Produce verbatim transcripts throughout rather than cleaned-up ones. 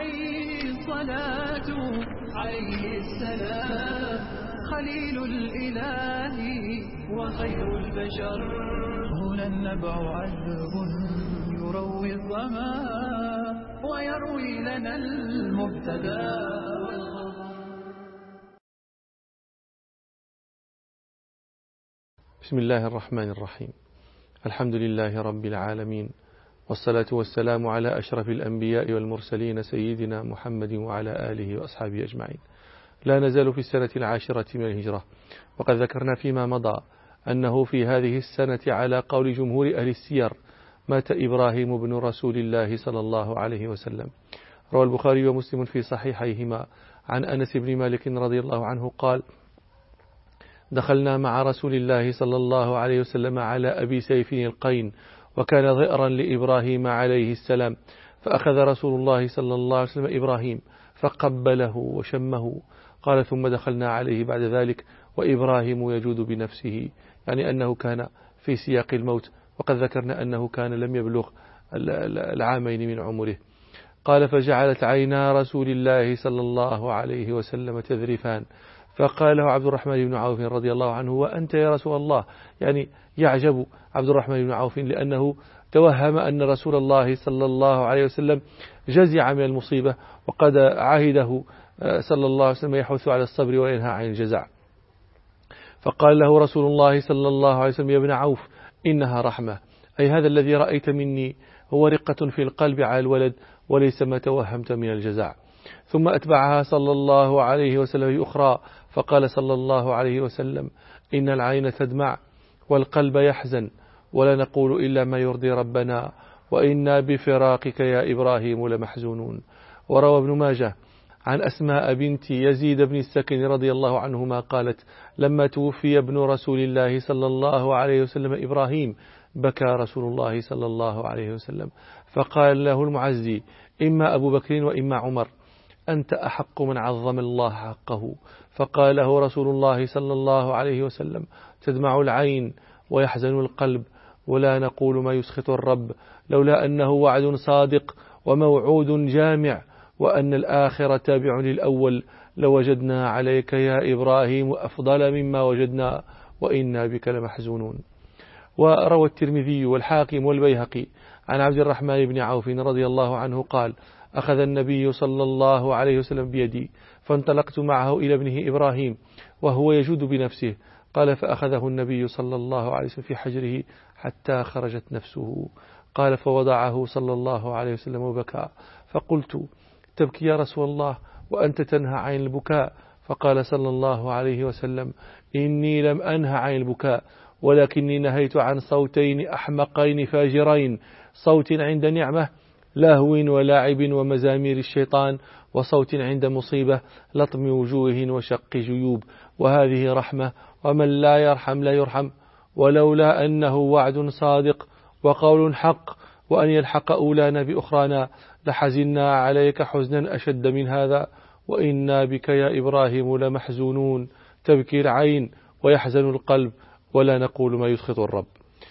عليه الصلاة عليه السلام خليل الإله وخير البشر. هنا النبع عذب يروي الظما ويروي لنا المبتدى والخبر. بسم الله الرحمن الرحيم. الحمد لله رب العالمين، والصلاة والسلام على أشرف الأنبياء والمرسلين سيدنا محمد وعلى آله وأصحابه أجمعين. لا نزال في السنة العاشرة من الهجرة، وقد ذكرنا فيما مضى أنه في هذه السنة على قول جمهور أهل السير مات إبراهيم بن رسول الله صلى الله عليه وسلم. روى البخاري ومسلم في صحيحيهما عن أنس بن مالك رضي الله عنه قال: دخلنا مع رسول الله صلى الله عليه وسلم على أبي سيف القين، وكان ضئرا لإبراهيم عليه السلام، فأخذ رسول الله صلى الله عليه وسلم إبراهيم فقبله وشمه. قال: ثم دخلنا عليه بعد ذلك وإبراهيم يجود بنفسه، يعني أنه كان في سياق الموت، وقد ذكرنا أنه كان لم يبلغ العامين من عمره. قال: فجعلت عينا رسول الله صلى الله عليه وسلم تذرفان، فقال له عبد الرحمن بن عوف رضي الله عنه: وأنت يا رسول الله؟ يعني يعجب عبد الرحمن بن عوف لأنه توهم أن رسول الله صلى الله عليه وسلم جزع من المصيبة، وقد عهده صلى الله عليه وسلم يحث على الصبر وينهى عن الجزع. فقال له رسول الله صلى الله عليه وسلم: يا ابن عوف، إنها رحمة، أي هذا الذي رأيت مني هو رقة في القلب على الولد وليس ما توهمت من الجزع. ثم أتبعها صلى الله عليه وسلم أخرى، فقال صلى الله عليه وسلم: إن العين تدمع والقلب يحزن، ولا نقول إلا ما يرضي ربنا، وإنا بفراقك يا إبراهيم لمحزونون. وروى ابن ماجه عن أسماء بنت يزيد بن السكن رضي الله عنهما قالت: لما توفي ابن رسول الله صلى الله عليه وسلم إبراهيم بكى رسول الله صلى الله عليه وسلم، فقال له المعزي: إما أبو بكر وإما عمر، أنت أحق من عظم الله حقه. فقال له رسول الله صلى الله عليه وسلم: تدمع العين ويحزن القلب، ولا نقول ما يسخط الرب، لولا أنه وعد صادق وموعود جامع، وأن الآخر تابع للأول، لوجدنا عليك يا إبراهيم أفضل مما وجدنا، وإنا بك لمحزونون. وروى الترمذي والحاكم والبيهقي عن عبد الرحمن بن عوف رضي الله عنه قال: أخذ النبي صلى الله عليه وسلم بيدي فانطلقت معه إلى ابنه إبراهيم وهو يجود بنفسه. قال: فأخذه النبي صلى الله عليه وسلم في حجره حتى خرجت نفسه. قال: فوضعه صلى الله عليه وسلم وبكى، فقلت: تبكي يا رسول الله وأنت تنهى عن البكاء؟ فقال صلى الله عليه وسلم: إني لم أنهى عن البكاء، ولكني نهيت عن صوتين أحمقين فاجرين، صوت عند نعمة لهو ولعب ومزامير الشيطان، وصوت عند مصيبة لطم وجوه وشق جيوب، وهذه رحمة، ومن لا يرحم لا يرحم، ولولا أنه وعد صادق وقول حق، وأن يلحق أولانا بأخرانا لحزنا عليك حزنا أشد من هذا، وإنا بك يا إبراهيم لمحزونون. تبكي العين ويحزن القلب، ولا نقول ما يسخط الرب.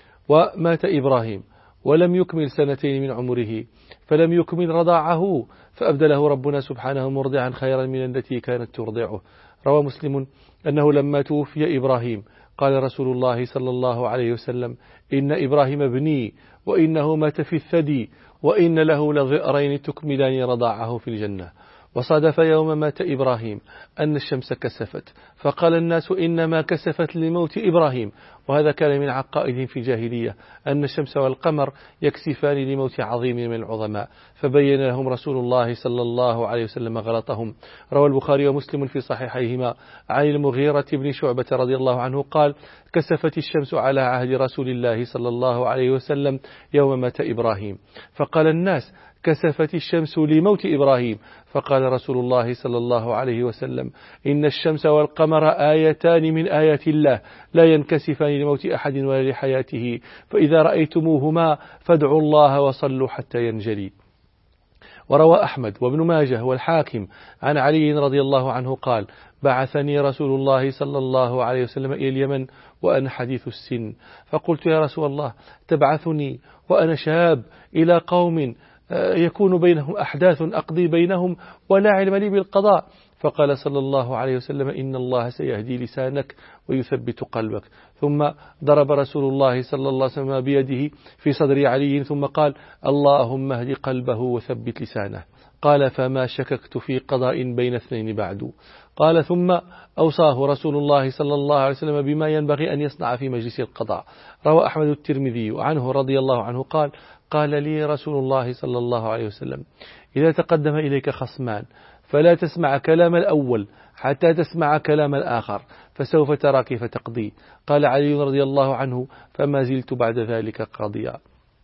ومات إبراهيم ولم يكمل سنتين من عمره، فلم يكمل رضاعه، فأبدله ربنا سبحانه مرضعا خيرا من التي كانت ترضعه. روى مسلم أنه لما توفي إبراهيم قال رسول الله صلى الله عليه وسلم: إن إبراهيم ابني، وإنه مات في الثدي، وإن له لضئرين تكملان رضاعه في الجنة. وصادف يوم مات إبراهيم أن الشمس كسفت، فقال الناس: إنما كسفت لموت إبراهيم. وهذا كان من عقائدهم في الجاهلية، أن الشمس والقمر يكسفان لموت عظيم من العظماء، فبين لهم رسول الله صلى الله عليه وسلم غلطهم. روى البخاري ومسلم في صحيحيهما عن المغيرة بن شعبة رضي الله عنه قال: كسفت الشمس على عهد رسول الله صلى الله عليه وسلم يوم مات إبراهيم، فقال الناس: كسفت الشمس لموت إبراهيم. فقال رسول الله صلى الله عليه وسلم: إن الشمس والقمر آيتان من آيات الله لا ينكسفان لموت أحد ولا لحياته، فإذا رأيتموهما فادعوا الله وصلوا حتى ينجلي. وروى أحمد وابن ماجه والحاكم عن علي رضي الله عنه قال: بعثني رسول الله صلى الله عليه وسلم إلى اليمن وأنا حديث السن، فقلت: يا رسول الله، تبعثني وأنا شاب إلى قوم يكون بينهم أحداث أقضي بينهم ولا علم لي بالقضاء. فقال صلى الله عليه وسلم إن الله سيهدي لسانك ويثبت قلبك. ثم ضرب رسول الله صلى الله عليه وسلم بيده في صدر علي ثم قال اللهم اهد قلبه وثبت لسانه. قال فما شككت في قضاء بين اثنين بعد. قال ثم أوصاه رسول الله صلى الله عليه وسلم بما ينبغي أن يصنع في مجلس القضاء. روى أحمد الترمذي عنه رضي الله عنه قال قال لي رسول الله صلى الله عليه وسلم إذا تقدم إليك خصمان فلا تسمع كلام الأول حتى تسمع كلام الآخر فسوف ترى كيف تقضي. قال علي رضي الله عنه فما زلت بعد ذلك قاضيا.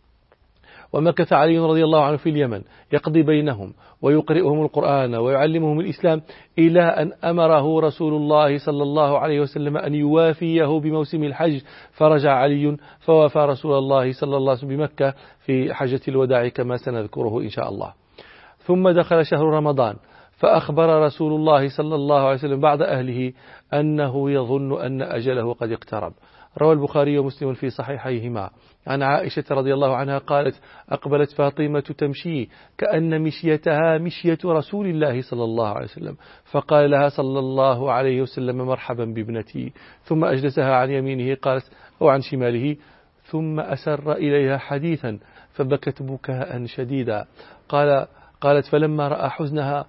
ومكث علي رضي الله عنه في اليمن يقضي بينهم ويقرئهم القرآن ويعلمهم الإسلام إلى أن أمره رسول الله صلى الله عليه وسلم أن يوافيه بموسم الحج. فرجع علي فوافى رسول الله صلى الله عليه وسلم بمكة في حجة الوداع كما سنذكره إن شاء الله. ثم دخل شهر رمضان فأخبر رسول الله صلى الله عليه وسلم بعض أهله أنه يظن أن أجله قد اقترب. روى البخاري ومسلم في صحيحيهما عن عائشة رضي الله عنها قالت أقبلت فاطمة تمشي كأن مشيتها مشية رسول الله صلى الله عليه وسلم فقال لها صلى الله عليه وسلم مرحبا بابنتي ثم أجلسها عن يمينه قالت أو عن شماله ثم أسر إليها حديثا فبكت بكاء شديدا. قال قالت فلما رأى حزنها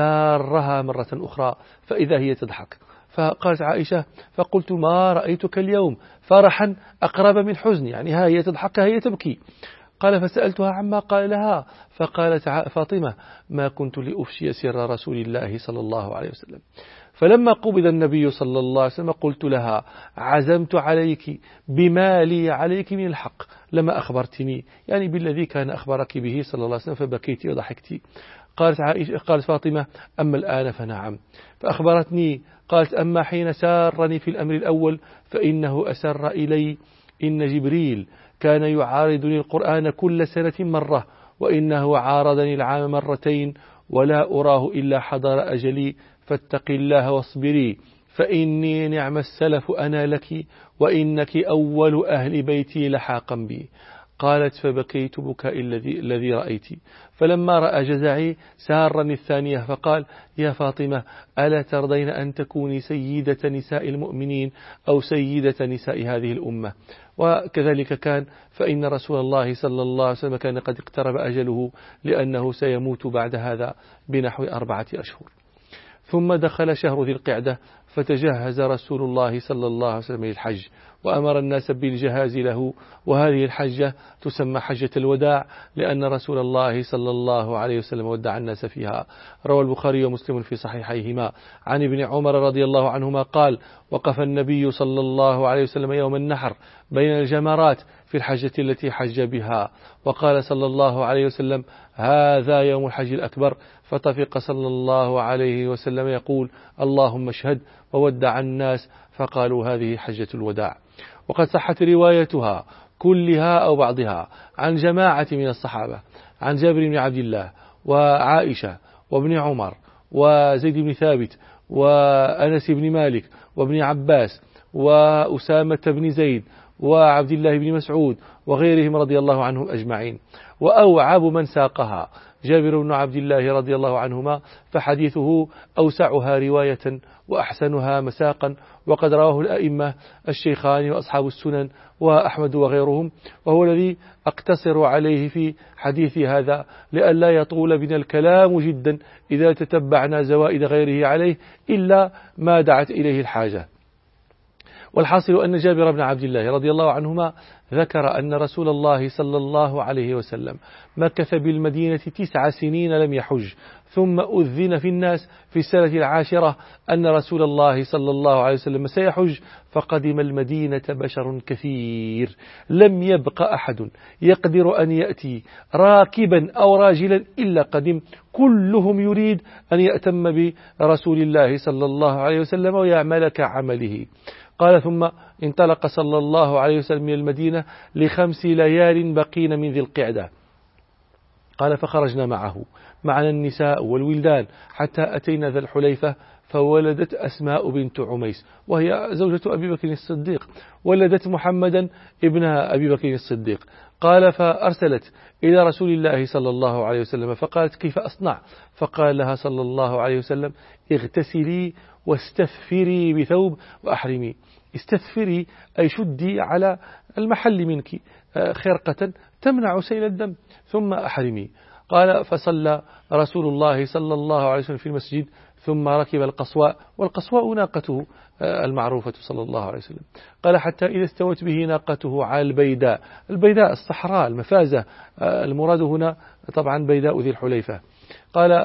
سارها مرة أخرى فإذا هي تضحك. فقالت عائشة فقلت ما رأيتك اليوم فرحا أقرب من حزن يعني ها هي تضحك هي تبكي. قال فسألتها عما قال لها فقالت فاطمة ما كنت لأفشي سر رسول الله صلى الله عليه وسلم. فلما قبض النبي صلى الله عليه وسلم قلت لها عزمت عليك بما لي عليك من الحق لما أخبرتني يعني بالذي كان أخبرك به صلى الله عليه وسلم فبكيت وضحكت. قالت عائشة قالت فاطمة أما الآن فنعم. فأخبرتني قالت أما حين سارني في الأمر الأول فإنه أسر إلي إن جبريل كان يعارضني القرآن كل سنة مرة وإنه عارضني العام مرتين ولا أراه إلا حضر أجلي فاتق الله واصبري فإني نعم السلف أنا لك وإنك أول أهل بيتي لحاقا بي. قالت فبكيت بكاء الذي الذي رأيت. فلما رأى جزعي سارني الثانية فقال يا فاطمة ألا ترضين أن تكوني سيدة نساء المؤمنين أو سيدة نساء هذه الأمة. وكذلك كان فإن رسول الله صلى الله عليه وسلم كان قد اقترب أجله لأنه سيموت بعد هذا بنحو أربعة أشهر. ثم دخل شهر ذي القعدة فتجهز رسول الله صلى الله عليه وسلم للحج وأمر الناس بالجهاز له. وهذه الحجة تسمى حجة الوداع لأن رسول الله صلى الله عليه وسلم ودع الناس فيها. روى البخاري ومسلم في صحيحيهما عن ابن عمر رضي الله عنهما قال وقف النبي صلى الله عليه وسلم يوم النحر بين الجمرات في الحجة التي حج بها وقال صلى الله عليه وسلم هذا يوم الحج الأكبر. فطفق صلى الله عليه وسلم يقول اللهم اشهد وودع الناس فقالوا هذه حجة الوداع. وقد صحت روايتها كلها أو بعضها عن جماعة من الصحابة عن جابر بن عبد الله وعائشة وابن عمر وزيد بن ثابت وأنس بن مالك وابن عباس وأسامة بن زيد وعبد الله بن مسعود وغيرهم رضي الله عنهم أجمعين. وأوعب من ساقها جابر بن عبد الله رضي الله عنهما فحديثه أوسعها رواية وأحسنها مساقا وقد رواه الأئمة الشيخان وأصحاب السنن وأحمد وغيرهم وهو الذي أقتصر عليه في حديث هذا لئلا يطول بنا الكلام جدا إذا تتبعنا زوائد غيره عليه إلا ما دعت إليه الحاجة. والحاصل أن جابر بن عبد الله رضي الله عنهما ذكر أن رسول الله صلى الله عليه وسلم مكث بالمدينة تسع سنين لم يحج ثم أذن في الناس في السنة العاشرة أن رسول الله صلى الله عليه وسلم سيحج فقدم المدينة بشر كثير لم يبق أحد يقدر أن يأتي راكبا أو راجلا إلا قدم كلهم يريد أن يأتم برسول الله صلى الله عليه وسلم ويعمل كعمله. قال ثم انطلق صلى الله عليه وسلم من المدينة لخمس ليال بقين من ذي القعدة. قال فخرجنا معه معنا النساء والولدان حتى أتينا ذا الحليفة فولدت أسماء بنت عميس وهي زوجة أبي بكر الصديق، ولدت محمدا ابن أبي بكر الصديق. قال فأرسلت إلى رسول الله صلى الله عليه وسلم فقالت كيف أصنع؟ فقال لها صلى الله عليه وسلم اغتسلي واستثفري بثوب وأحرمي. استثفري أي شدي على المحل منك خرقة تمنع سيل الدم ثم أحرمي. قال فصلى رسول الله صلى الله عليه وسلم في المسجد ثم ركب القصواء، والقصواء ناقته المعروفة صلى الله عليه وسلم. قال حتى إذا استوت به ناقته على البيداء، البيداء الصحراء المفازة، المراد هنا طبعا بيداء ذي الحليفة. قال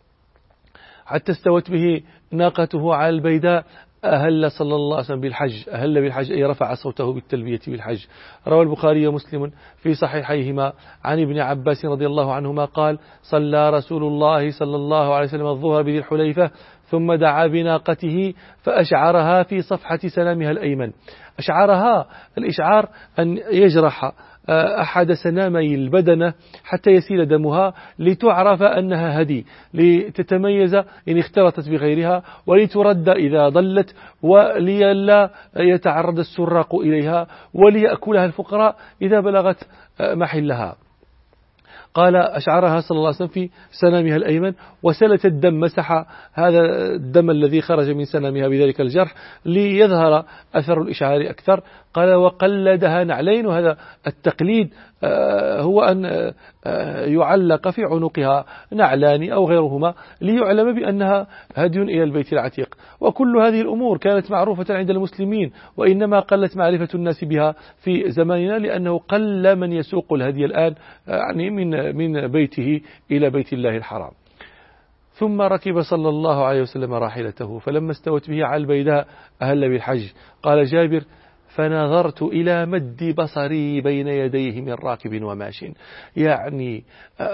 حتى استوت به ناقته على البيداء أهل صلى الله عليه وسلم بالحج، أهل بالحج أي رفع صوته بالتلبية بالحج. روى البخاري ومسلم في صحيحيهما عن ابن عباس رضي الله عنهما قال صلى رسول الله صلى الله عليه وسلم الظهر بذي الحليفة ثم دعا بناقته فأشعرها في صفحة سنامها الأيمن. أشعرها، الإشعار أن يجرح أحد سنامي البدنة حتى يسيل دمها لتعرف أنها هدي، لتتميز إن اختلطت بغيرها، ولترد إذا ضلت، وليلا يتعرض السراق إليها، وليأكلها الفقراء إذا بلغت محلها. قال أشعرها صلى الله عليه وسلم في سنامها الأيمن وسلت الدم، مسح هذا الدم الذي خرج من سنامها بذلك الجرح ليظهر أثر الإشعار أكثر. قال وقلدها نعلين، وهذا التقليد هو أن يعلق في عنقها نعلان أو غيرهما ليعلم بأنها هدي إلى البيت العتيق. وكل هذه الأمور كانت معروفة عند المسلمين، وإنما قلت معرفة الناس بها في زماننا لأنه قل من يسوق الهدي الآن يعني من من بيته إلى بيت الله الحرام. ثم ركب صلى الله عليه وسلم راحلته فلما استوت به على البيداء أهل بالحج. قال جابر فنظرت إلى مد بصري بين يديه من راكب وماش، يعني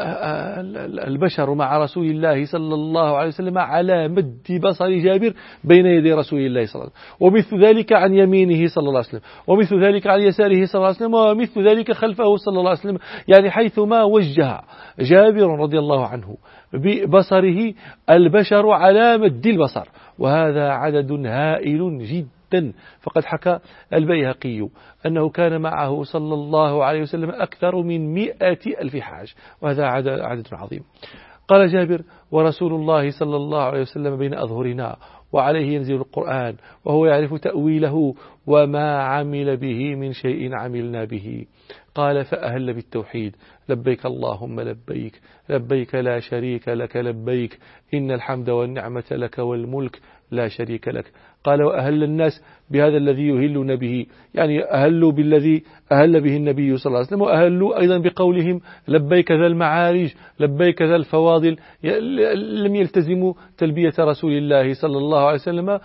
البشر مع رسول الله صلى الله عليه وسلم على مد بصر جابر بين يدي رسول الله صلى الله عليه وسلم، ومثل ذلك عن يمينه صلى الله عليه وسلم، ومثل ذلك عن يساره صلى الله عليه وسلم، ومثل ذلك خلفه صلى الله عليه وسلم، يعني حيثما وجه جابر رضي الله عنه ببصره البشر على مد البصر، وهذا عدد هائل جدا. فقد حكى البيهقي أنه كان معه صلى الله عليه وسلم أكثر من مئة ألف حاج، وهذا عدد عظيم. قال جابر ورسول الله صلى الله عليه وسلم بين أظهرنا وعليه ينزل القرآن وهو يعرف تأويله وما عمل به من شيء عملنا به. قال فأهل بالتوحيد لبيك اللهم لبيك لبيك لا شريك لك لبيك إن الحمد والنعمة لك والملك لا شريك لك. قال وأهل الناس بهذا الذي يهلون به، يعني أهلوا بالذي أهل به النبي صلى الله عليه وسلم، وأهلوا أيضا بقولهم لبيك ذا المعارج لبيك ذا الفواضل، لم يلتزموا تلبية رسول الله صلى الله عليه وسلم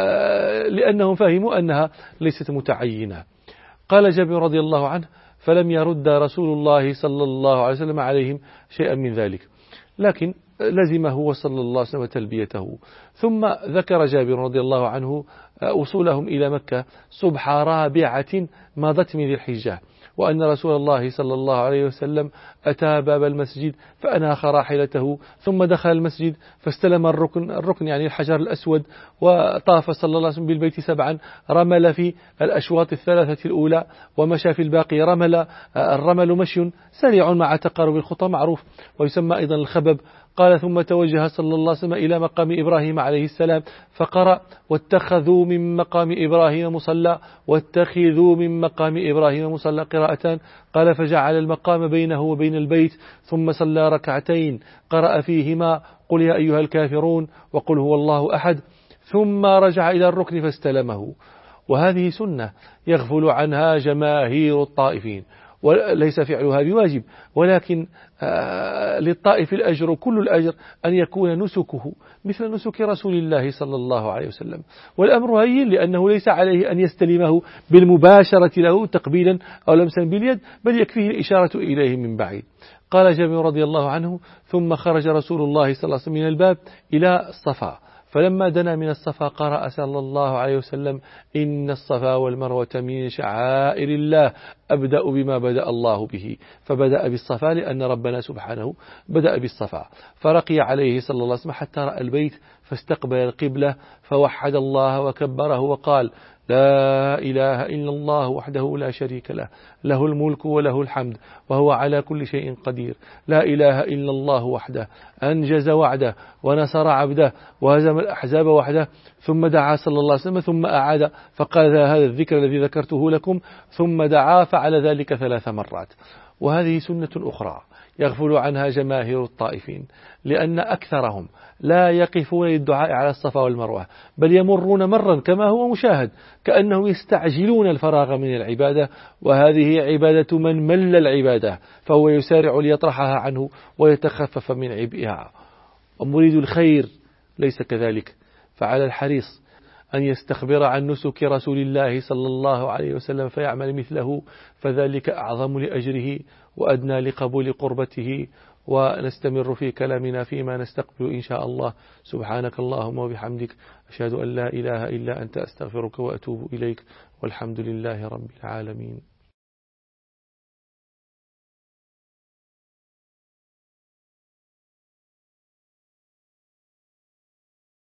لأنهم فهموا أنها ليست متعينة. قال جابر رضي الله عنه فلم يرد رسول الله صلى الله عليه وسلم عليهم شيئا من ذلك، لكن لزمه صلى الله عليه وسلم تلبيته. ثم ذكر جابر رضي الله عنه وصولهم إلى مكة صبح رابعة مضت من ذي الحجة، وأن رسول الله صلى الله عليه وسلم أتى باب المسجد فأناخ راحلته ثم دخل المسجد فاستلم الركن الركن يعني الحجر الأسود، وطاف صلى الله عليه وسلم بالبيت سبعا، رمل في الأشواط الثلاثة الأولى ومشى في الباقي رمل. الرمل مشي سريع مع تقارب الخطى معروف ويسمى أيضا الخبب. قال ثم توجه صلى الله عليه وسلم إلى مقام إبراهيم عليه السلام فقرأ واتخذوا من مقام إبراهيم مصلى واتخذوا من مقام إبراهيم مصلى قراءتان. قال فجعل المقام بينه وبين البيت ثم صلى ركعتين قرأ فيهما قل يا أيها الكافرون وقل هو الله أحد، ثم رجع إلى الركن فاستلمه. وهذه سنة يغفل عنها جماهير الطائفين، وليس فعلها بواجب، ولكن للطائف الأجر كل الأجر أن يكون نسكه مثل نسك رسول الله صلى الله عليه وسلم. والأمر هين لأنه ليس عليه أن يستلمه بالمباشرة له تقبيلا أو لمسا باليد، بل يكفيه الإشارة إليه من بعيد. قال جابر رضي الله عنه ثم خرج رسول الله صلى الله عليه وسلم من الباب إلى الصفا فلما دنا من الصفا قرأ صلى الله عليه وسلم إن الصفا والمروة من شعائر الله أبدأ بما بدأ الله به، فبدأ بالصفا لأن ربنا سبحانه بدأ بالصفا، فرقي عليه صلى الله عليه وسلم حتى رأى البيت فاستقبل القبلة فوحد الله وكبره وقال لا إله إلا الله وحده لا شريك له، له الملك وله الحمد وهو على كل شيء قدير، لا إله إلا الله وحده أنجز وعده ونصر عبده وهزم الأحزاب وحده. ثم دعا صلى الله عليه وسلم ثم أعاد فقال هذا الذكر الذي ذكرته لكم، ثم دعا فعل ذلك ثلاث مرات. وهذه سنة أخرى يغفل عنها جماهير الطائفين، لأن أكثرهم لا يقفون للدعاء على الصفا والمروة، بل يمرون مرا كما هو مشاهد كأنهم يستعجلون الفراغ من العبادة، وهذه عبادة من مل العبادة فهو يسارع ليطرحها عنه ويتخفف من عبئها. ومريد الخير ليس كذلك، فعلى الحريص أن يستخبر عن نسك رسول الله صلى الله عليه وسلم فيعمل مثله، فذلك أعظم لأجره وأدنى لقبول قربته. ونستمر في كلامنا فيما نستقبل إن شاء الله. سبحانك اللهم وبحمدك، أشهد أن لا إله إلا أنت، أستغفرك وأتوب إليك، والحمد لله رب العالمين.